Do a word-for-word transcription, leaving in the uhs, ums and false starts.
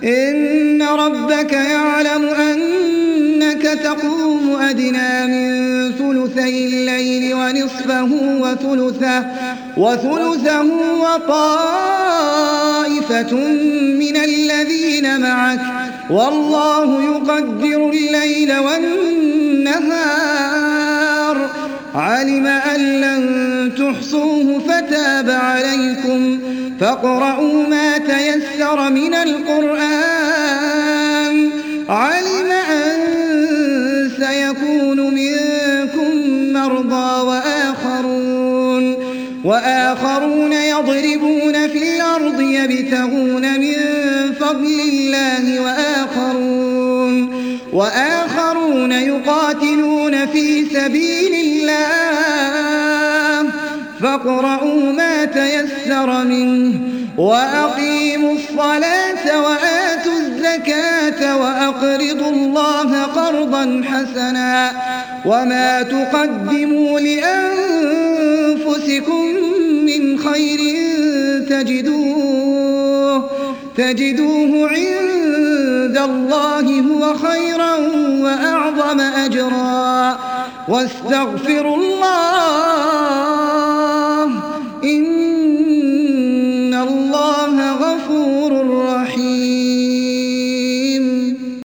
إن ربك يعلم أنك تقوم أدنى من ثلثي الليل ونصفه وثلثه, وثلثه وطائفة من الذين معك والله يقدر الليل والنهار علم أن لن تحصوه فتاب عليكم فاقرؤوا ما تيسر من القرآن علم أن سيكون منكم مرضى وآخرون, وآخرون يضربون في الأرض يبتغون من فضل الله وآخرون, وآخرون يقاتلون في سبيل الله فاقرؤوا ما تيسر منه وأقيموا الصلاة وآتوا الزكاة وأقرضوا الله قرضا حسنا وما تقدموا لأنفسكم من خير تجدوه, تجدوه عند الله هو خيرا وأعظم أجرا واستغفروا الله